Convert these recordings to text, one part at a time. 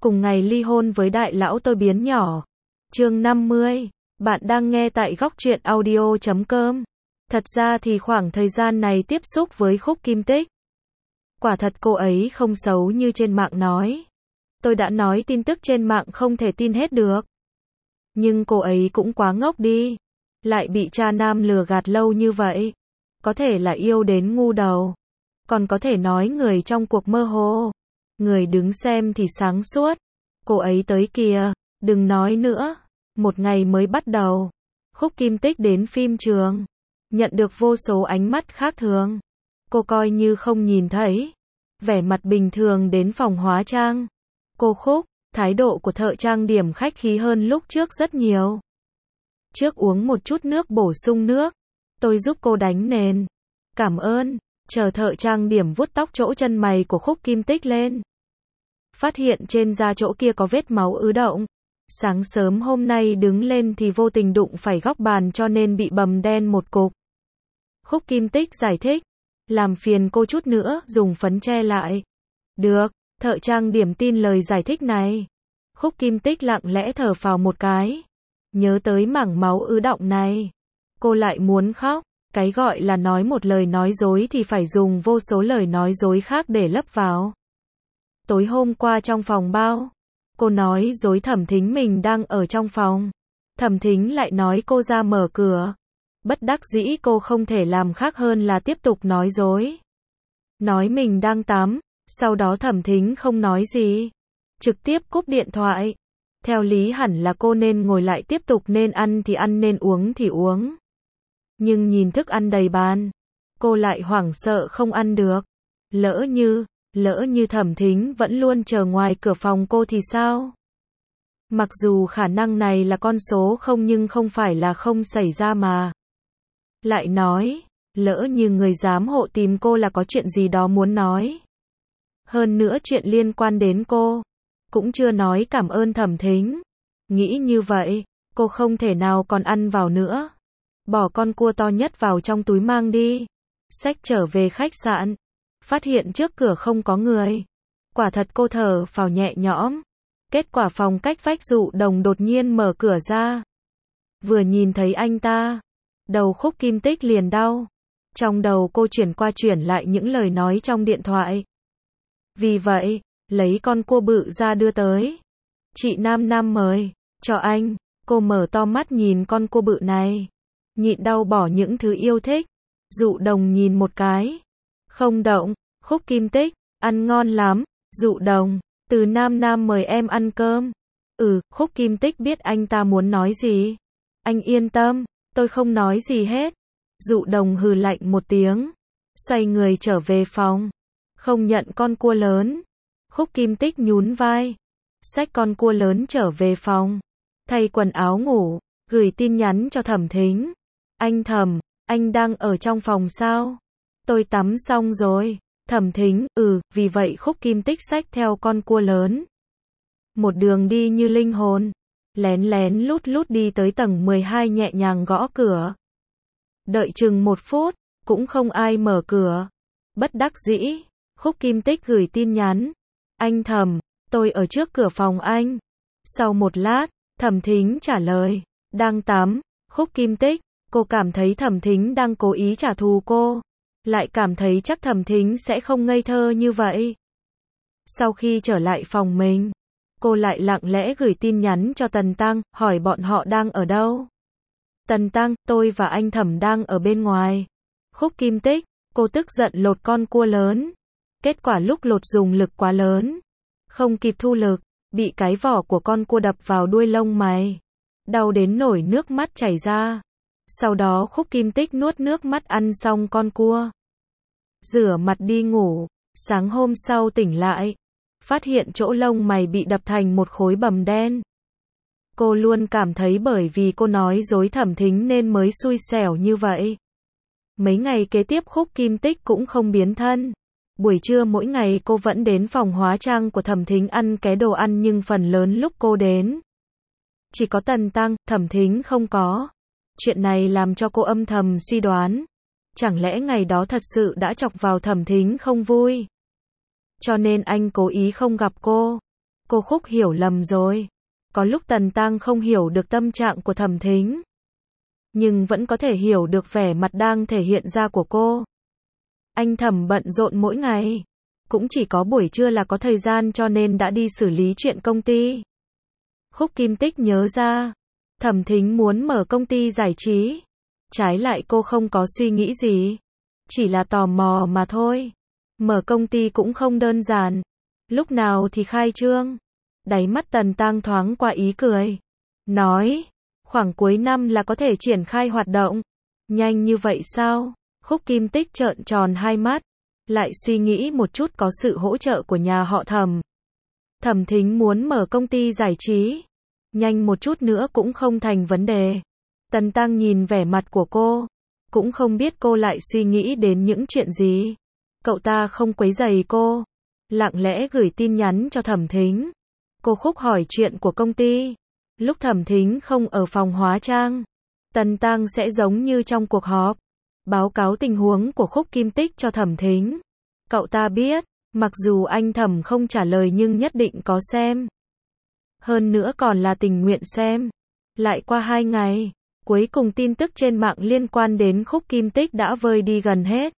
cùng ngày ly hôn với đại lão tôi biến nhỏ. Chương 50. Bạn đang nghe tại góc truyện audio.com. Thật ra thì khoảng thời gian này tiếp xúc với Khúc Kim Tích, quả thật cô ấy không xấu như trên mạng nói. Tôi đã nói tin tức trên mạng không thể tin hết được. Nhưng cô ấy cũng quá ngốc đi. Lại bị cha nam lừa gạt lâu như vậy. Có thể là yêu đến ngu đầu. Còn có thể nói người trong cuộc mơ hồ. Người đứng xem thì sáng suốt. Cô ấy tới kìa, đừng nói nữa. Một ngày mới bắt đầu. Khúc Kim Tích đến phim trường. Nhận được vô số ánh mắt khác thường. Cô coi như không nhìn thấy. Vẻ mặt bình thường đến phòng hóa trang. Cô Khúc, thái độ của thợ trang điểm khách khí hơn lúc trước rất nhiều. Trước uống một chút nước bổ sung nước. Tôi giúp cô đánh nền. Cảm ơn. Chờ thợ trang điểm vuốt tóc chỗ chân mày của Khúc Kim Tích lên. Phát hiện trên da chỗ kia có vết máu ứ động. Sáng sớm hôm nay đứng lên thì vô tình đụng phải góc bàn cho nên bị bầm đen một cục. Khúc Kim Tích giải thích. Làm phiền cô chút nữa, dùng phấn che lại. Được, thợ trang điểm tin lời giải thích này. Khúc Kim Tích lặng lẽ thở phào một cái. Nhớ tới mảng máu ứ động này. Cô lại muốn khóc. Cái gọi là nói một lời nói dối thì phải dùng vô số lời nói dối khác để lấp vào. Tối hôm qua trong phòng bao, cô nói dối Thẩm Thính mình đang ở trong phòng. Thẩm Thính lại nói cô ra mở cửa. Bất đắc dĩ cô không thể làm khác hơn là tiếp tục nói dối. Nói mình đang tắm, sau đó Thẩm Thính không nói gì. Trực tiếp cúp điện thoại. Theo lý hẳn là cô nên ngồi lại tiếp tục, nên ăn thì ăn, nên uống thì uống. Nhưng nhìn thức ăn đầy bàn, cô lại hoảng sợ không ăn được. Lỡ như Thẩm Thính vẫn luôn chờ ngoài cửa phòng cô thì sao? Mặc dù khả năng này là con số không nhưng không phải là không xảy ra mà. Lại nói, lỡ như người giám hộ tìm cô là có chuyện gì đó muốn nói. Hơn nữa chuyện liên quan đến cô. Cũng chưa nói cảm ơn Thẩm Thính. Nghĩ như vậy, cô không thể nào còn ăn vào nữa. Bỏ con cua to nhất vào trong túi mang đi. Xách trở về khách sạn. Phát hiện trước cửa không có người. Quả thật cô thở phào nhẹ nhõm. Kết quả phòng cách vách Dụ Đồng đột nhiên mở cửa ra. Vừa nhìn thấy anh ta, đầu Khúc Kim Tích liền đau. Trong đầu cô chuyển qua chuyển lại những lời nói trong điện thoại. Vì vậy, lấy con cua bự ra đưa tới. Chị Nam mời, cho anh. Cô mở to mắt nhìn con cua bự này. Nhịn đau bỏ những thứ yêu thích. Dụ Đồng nhìn một cái. Không động. Khúc Kim Tích, ăn ngon lắm. Dụ Đồng, từ Nam mời em ăn cơm. Khúc Kim Tích biết anh ta muốn nói gì. Anh yên tâm, tôi không nói gì hết. Dụ Đồng hừ lạnh một tiếng. Xoay người trở về phòng. Không nhận con cua lớn. Khúc Kim Tích nhún vai. Xách con cua lớn trở về phòng. Thay quần áo ngủ. Gửi tin nhắn cho Thẩm Thính. Anh Thẩm, anh đang ở trong phòng sao? Tôi tắm xong rồi. Thẩm Thính, vì vậy Khúc Kim Tích xách theo con cua lớn. Một đường đi như linh hồn. Lén lút đi tới tầng 12 nhẹ nhàng gõ cửa. Đợi chừng 1 phút, cũng không ai mở cửa. Bất đắc dĩ, Khúc Kim Tích gửi tin nhắn. Anh Thẩm, tôi ở trước cửa phòng anh. Sau một lát, Thẩm Thính trả lời. Đang tắm. Khúc Kim Tích, cô cảm thấy Thẩm Thính đang cố ý trả thù cô. Lại cảm thấy chắc Thẩm Thính sẽ không ngây thơ như vậy. Sau khi trở lại phòng mình, cô lại lặng lẽ gửi tin nhắn cho Tần Tăng, hỏi bọn họ đang ở đâu. Tần Tăng, tôi và anh Thẩm đang ở bên ngoài. Khúc Kim Tích, cô tức giận lột con cua lớn. Kết quả lúc lột dùng lực quá lớn. Không kịp thu lực, bị cái vỏ của con cua đập vào đuôi lông mày. Đau đến nổi nước mắt chảy ra. Sau đó Khúc Kim Tích nuốt nước mắt ăn xong con cua. Rửa mặt đi ngủ. Sáng hôm sau tỉnh lại. Phát hiện chỗ lông mày bị đập thành một khối bầm đen. Cô luôn cảm thấy bởi vì cô nói dối Thẩm Thính nên mới xui xẻo như vậy. Mấy ngày kế tiếp Khúc Kim Tích cũng không biến thân. Buổi trưa mỗi ngày cô vẫn đến phòng hóa trang của Thẩm Thính ăn ké đồ ăn, nhưng phần lớn lúc cô đến, chỉ có Tần Tăng, Thẩm Thính không có. Chuyện này làm cho cô âm thầm suy đoán. Chẳng lẽ ngày đó thật sự đã chọc vào Thẩm Thính không vui? Cho nên anh cố ý không gặp cô. Cô Khúc hiểu lầm rồi. Có lúc Tần Tăng không hiểu được tâm trạng của Thẩm Thính, nhưng vẫn có thể hiểu được vẻ mặt đang thể hiện ra của cô. Anh Thẩm bận rộn mỗi ngày, cũng chỉ có buổi trưa là có thời gian cho nên đã đi xử lý chuyện công ty. Khúc Kim Tích nhớ ra, Thẩm Thính muốn mở công ty giải trí. Trái lại cô không có suy nghĩ gì, chỉ là tò mò mà thôi. Mở công ty cũng không đơn giản. Lúc nào thì khai trương? Đáy mắt Tần Tăng thoáng qua ý cười. Nói, khoảng cuối năm là có thể triển khai hoạt động. Nhanh như vậy sao? Khúc Kim Tích trợn tròn hai mắt. Lại suy nghĩ một chút có sự hỗ trợ của nhà họ Thẩm. Thẩm Thính muốn mở công ty giải trí. Nhanh một chút nữa cũng không thành vấn đề. Tần Tăng nhìn vẻ mặt của cô. Cũng không biết cô lại suy nghĩ đến những chuyện gì. Cậu ta không quấy rầy cô. Lặng lẽ gửi tin nhắn cho Thẩm Thính. Cô Khúc hỏi chuyện của công ty. Lúc Thẩm Thính không ở phòng hóa trang, Tần Tăng sẽ giống như trong cuộc họp, báo cáo tình huống của Khúc Kim Tích cho Thẩm Thính. Cậu ta biết, mặc dù anh Thẩm không trả lời nhưng nhất định có xem. Hơn nữa còn là tình nguyện xem. Lại qua 2 ngày, cuối cùng tin tức trên mạng liên quan đến Khúc Kim Tích đã vơi đi gần hết.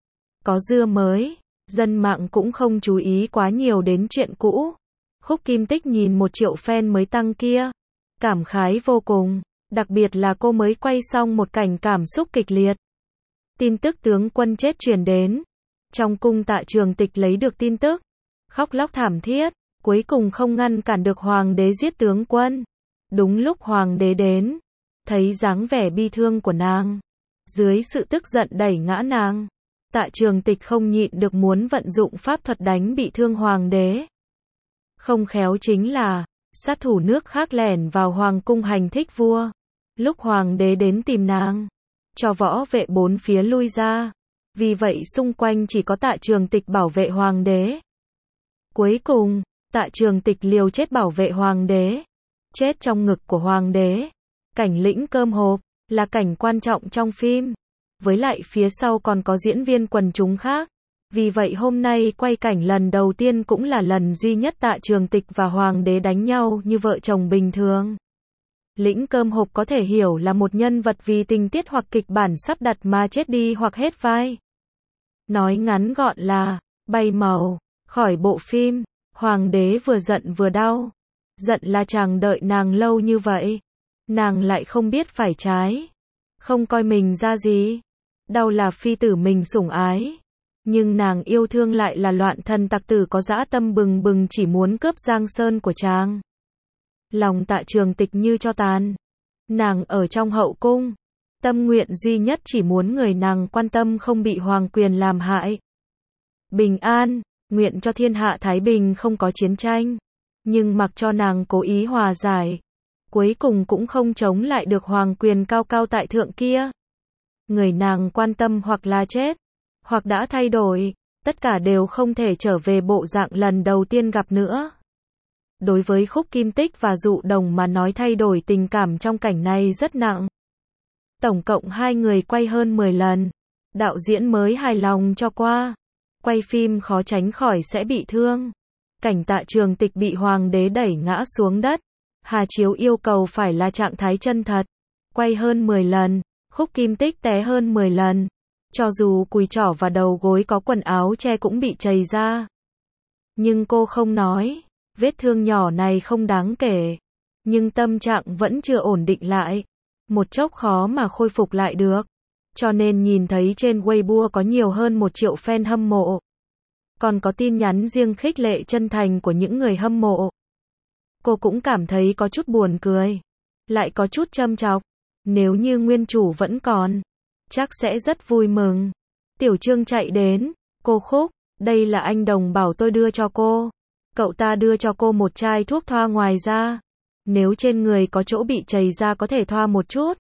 Có dưa mới, dân mạng cũng không chú ý quá nhiều đến chuyện cũ. Khúc Kim Tích nhìn 1 triệu fan mới tăng kia, cảm khái vô cùng, đặc biệt là cô mới quay xong một cảnh cảm xúc kịch liệt. Tin tức tướng quân chết truyền đến. Trong cung Tạ Trường Tịch lấy được tin tức, khóc lóc thảm thiết, cuối cùng không ngăn cản được hoàng đế giết tướng quân. Đúng lúc hoàng đế đến, thấy dáng vẻ bi thương của nàng, dưới sự tức giận đẩy ngã nàng, Tạ Trường Tịch không nhịn được muốn vận dụng pháp thuật đánh bị thương hoàng đế. Không khéo chính là sát thủ nước khác lẻn vào hoàng cung hành thích vua. Lúc hoàng đế đến tìm nàng, cho võ vệ 4 phía lui ra. Vì vậy xung quanh chỉ có Tạ Trường Tịch bảo vệ hoàng đế. Cuối cùng, Tạ Trường Tịch liều chết bảo vệ hoàng đế. Chết trong ngực của hoàng đế. Cảnh lĩnh cơm hộp là cảnh quan trọng trong phim. Với lại phía sau còn có diễn viên quần chúng khác. Vì vậy hôm nay quay cảnh lần đầu tiên cũng là lần duy nhất Tạ Trường Tịch và hoàng đế đánh nhau như vợ chồng bình thường. Lĩnh cơm hộp có thể hiểu là một nhân vật vì tình tiết hoặc kịch bản sắp đặt mà chết đi hoặc hết vai. Nói ngắn gọn là bay màu khỏi bộ phim. Hoàng đế vừa giận vừa đau. Giận là chàng đợi nàng lâu như vậy, nàng lại không biết phải trái, không coi mình ra gì. Đau là phi tử mình sủng ái, nhưng nàng yêu thương lại là loạn thần tặc tử có dã tâm bừng bừng chỉ muốn cướp Giang Sơn của chàng. Lòng Tạ Trường Tịch như tro tàn. Nàng ở trong hậu cung, tâm nguyện duy nhất chỉ muốn người nàng quan tâm không bị hoàng quyền làm hại. Bình an, nguyện cho thiên hạ thái bình không có chiến tranh. Nhưng mặc cho nàng cố ý hòa giải, cuối cùng cũng không chống lại được hoàng quyền cao cao tại thượng kia. Người nàng quan tâm hoặc là chết, hoặc đã thay đổi, tất cả đều không thể trở về bộ dạng lần đầu tiên gặp nữa. Đối với Khúc Kim Tích và Dụ Đồng mà nói thay đổi tình cảm trong cảnh này rất nặng. Tổng cộng 2 người quay hơn 10 lần. Đạo diễn mới hài lòng cho qua. Quay phim khó tránh khỏi sẽ bị thương. Cảnh Tạ Trường Tịch bị hoàng đế đẩy ngã xuống đất. Hà Chiếu yêu cầu phải là trạng thái chân thật. Quay hơn 10 lần. Khúc Kim Tích té hơn 10 lần. Cho dù cùi trỏ và đầu gối có quần áo che cũng bị chày ra. Nhưng cô không nói. Vết thương nhỏ này không đáng kể. Nhưng tâm trạng vẫn chưa ổn định lại. Một chốc khó mà khôi phục lại được. Cho nên nhìn thấy trên Weibo có nhiều hơn 1 triệu fan hâm mộ. Còn có tin nhắn riêng khích lệ chân thành của những người hâm mộ. Cô cũng cảm thấy có chút buồn cười. Lại có chút châm chọc. Nếu như nguyên chủ vẫn còn, chắc sẽ rất vui mừng. Tiểu Trương chạy đến. Cô Khúc, đây là anh Đồng bảo tôi đưa cho cô. Cậu ta đưa cho cô một chai thuốc thoa ngoài da. Nếu trên người có chỗ bị chày ra có thể thoa một chút.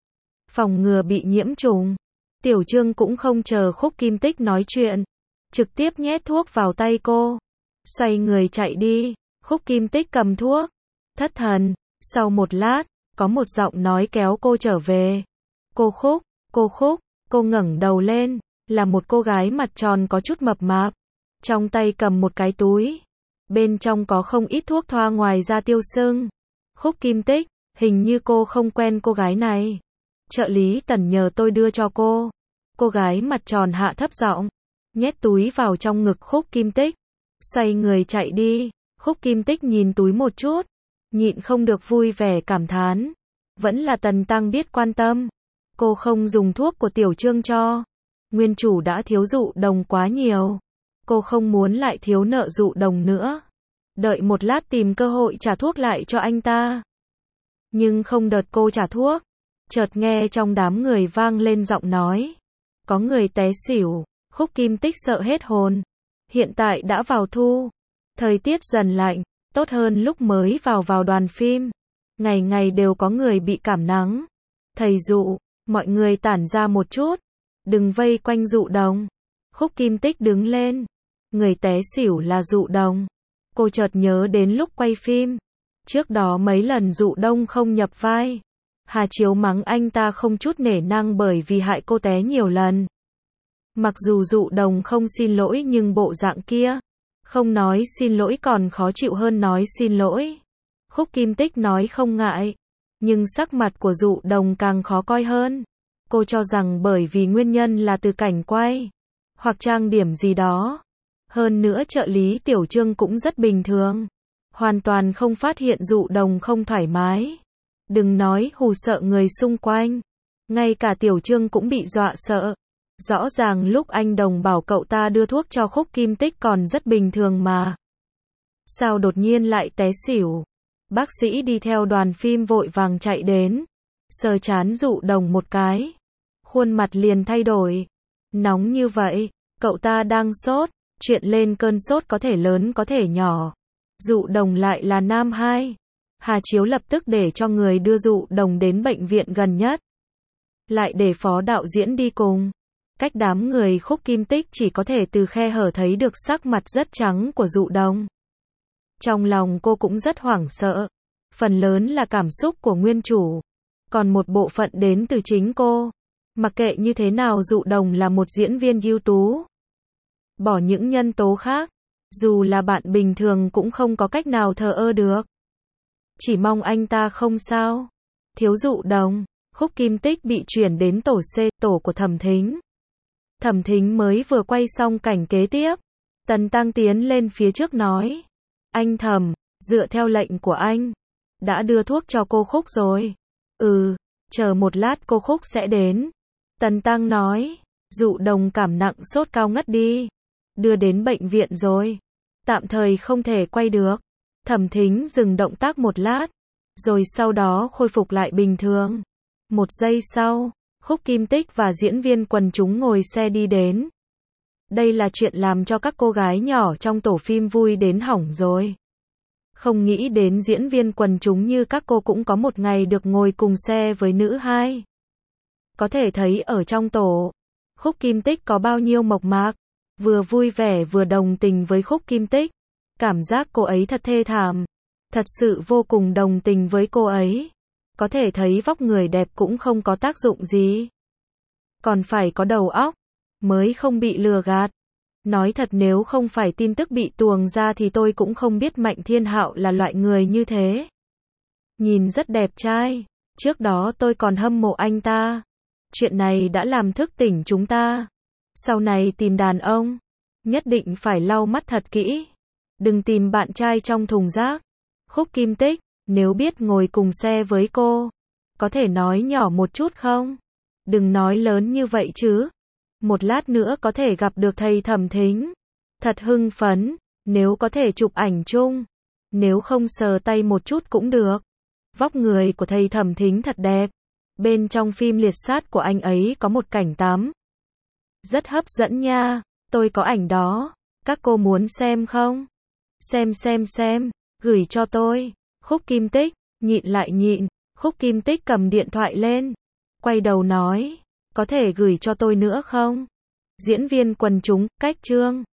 Phòng ngừa bị nhiễm trùng. Tiểu Trương cũng không chờ Khúc Kim Tích nói chuyện. Trực tiếp nhét thuốc vào tay cô. Xoay người chạy đi. Khúc Kim Tích cầm thuốc. Thất thần. Sau một lát, có một giọng nói kéo cô trở về. Cô Khúc, cô Khúc. Cô ngẩng đầu lên. Là một cô gái mặt tròn có chút mập mạp. Trong tay cầm một cái túi. Bên trong có không ít thuốc thoa ngoài da tiêu sưng. Khúc Kim Tích, hình như cô không quen cô gái này. Trợ lý Tần nhờ tôi đưa cho cô. Cô gái mặt tròn hạ thấp giọng, nhét túi vào trong ngực Khúc Kim Tích, xoay người chạy đi. Khúc Kim Tích nhìn túi một chút, nhịn không được vui vẻ cảm thán. Vẫn là Tần Tăng biết quan tâm. Cô không dùng thuốc của Tiểu Trương cho. Nguyên chủ đã thiếu Dụ Đồng quá nhiều. Cô không muốn lại thiếu nợ Dụ Đồng nữa. Đợi một lát tìm cơ hội trả thuốc lại cho anh ta. Nhưng không đợt cô trả thuốc, chợt nghe trong đám người vang lên giọng nói. Có người té xỉu. Khúc Kim Tích sợ hết hồn. Hiện tại đã vào thu. Thời tiết dần lạnh, tốt hơn lúc mới vào đoàn phim. Ngày ngày đều có người bị cảm nắng. Thầy Dụ, mọi người tản ra một chút. Đừng vây quanh Dụ Đồng. Khúc Kim Tích đứng lên. Người té xỉu là Dụ Đồng. Cô chợt nhớ đến lúc quay phim. Trước đó mấy lần Dụ Đông không nhập vai. Hà Chiếu mắng anh ta không chút nể nang bởi vì hại cô té nhiều lần. Mặc dù Dụ Đồng không xin lỗi nhưng bộ dạng kia, không nói xin lỗi còn khó chịu hơn nói xin lỗi. Khúc Kim Tích nói không ngại, nhưng sắc mặt của Dụ Đồng càng khó coi hơn. Cô cho rằng bởi vì nguyên nhân là từ cảnh quay, hoặc trang điểm gì đó. Hơn nữa trợ lý Tiểu Trương cũng rất bình thường, hoàn toàn không phát hiện Dụ Đồng không thoải mái. Đừng nói hù sợ người xung quanh, ngay cả Tiểu Trương cũng bị dọa sợ. Rõ ràng lúc anh Đồng bảo cậu ta đưa thuốc cho Khúc Kim Tích còn rất bình thường mà. Sao đột nhiên lại té xỉu? Bác sĩ đi theo đoàn phim vội vàng chạy đến, sờ trán Dụ Đồng một cái. Khuôn mặt liền thay đổi. Nóng như vậy, cậu ta đang sốt, chuyện lên cơn sốt có thể lớn có thể nhỏ. Dụ Đồng lại là nam hai. Hà Chiếu lập tức để cho người đưa Dụ Đồng đến bệnh viện gần nhất. Lại để phó đạo diễn đi cùng. Cách đám người Khúc Kim Tích chỉ có thể từ khe hở thấy được sắc mặt rất trắng của Dụ Đồng. Trong lòng cô cũng rất hoảng sợ. Phần lớn là cảm xúc của nguyên chủ. Còn một bộ phận đến từ chính cô. Mặc kệ như thế nào Dụ Đồng là một diễn viên ưu tú. Bỏ những nhân tố khác, dù là bạn bình thường cũng không có cách nào thờ ơ được. Chỉ mong anh ta không sao. Thiếu Dụ Đồng, Khúc Kim Tích bị chuyển đến tổ C, tổ của Thẩm Thính. Thẩm Thính mới vừa quay xong cảnh kế tiếp. Tần Tăng tiến lên phía trước nói. Anh Thẩm, dựa theo lệnh của anh, đã đưa thuốc cho cô Khúc rồi. Chờ một lát cô Khúc sẽ đến. Tần Tăng nói. Dụ Đồng cảm nặng sốt cao ngất đi. Đưa đến bệnh viện rồi. Tạm thời không thể quay được. Thẩm Thính dừng động tác một lát, rồi sau đó khôi phục lại bình thường. Một giây sau, Khúc Kim Tích và diễn viên quần chúng ngồi xe đi đến. Đây là chuyện làm cho các cô gái nhỏ trong tổ phim vui đến hỏng rồi. Không nghĩ đến diễn viên quần chúng như các cô cũng có một ngày được ngồi cùng xe với nữ hai. Có thể thấy ở trong tổ, Khúc Kim Tích có bao nhiêu mộc mạc, vừa vui vẻ vừa đồng tình với Khúc Kim Tích. Cảm giác cô ấy thật thê thảm. Thật sự vô cùng đồng tình với cô ấy. Có thể thấy vóc người đẹp cũng không có tác dụng gì. Còn phải có đầu óc, mới không bị lừa gạt. Nói thật nếu không phải tin tức bị tuồng ra thì tôi cũng không biết Mạnh Thiên Hạo là loại người như thế. Nhìn rất đẹp trai. Trước đó tôi còn hâm mộ anh ta. Chuyện này đã làm thức tỉnh chúng ta. Sau này tìm đàn ông, nhất định phải lau mắt thật kỹ. Đừng tìm bạn trai trong thùng rác. Khúc Kim Tích, nếu biết ngồi cùng xe với cô, có thể nói nhỏ một chút không? Đừng nói lớn như vậy chứ. Một lát nữa có thể gặp được thầy Thẩm Thính. Thật hưng phấn, nếu có thể chụp ảnh chung. Nếu không sờ tay một chút cũng được. Vóc người của thầy Thẩm Thính thật đẹp. Bên trong phim Liệt Sát của anh ấy có một cảnh tắm. Rất hấp dẫn nha, tôi có ảnh đó. Các cô muốn xem không? Xem, gửi cho tôi. Khúc Kim Tích, nhịn lại nhịn. Khúc Kim Tích cầm điện thoại lên, quay đầu nói, có thể gửi cho tôi nữa không? Diễn viên quần chúng, cách Trương.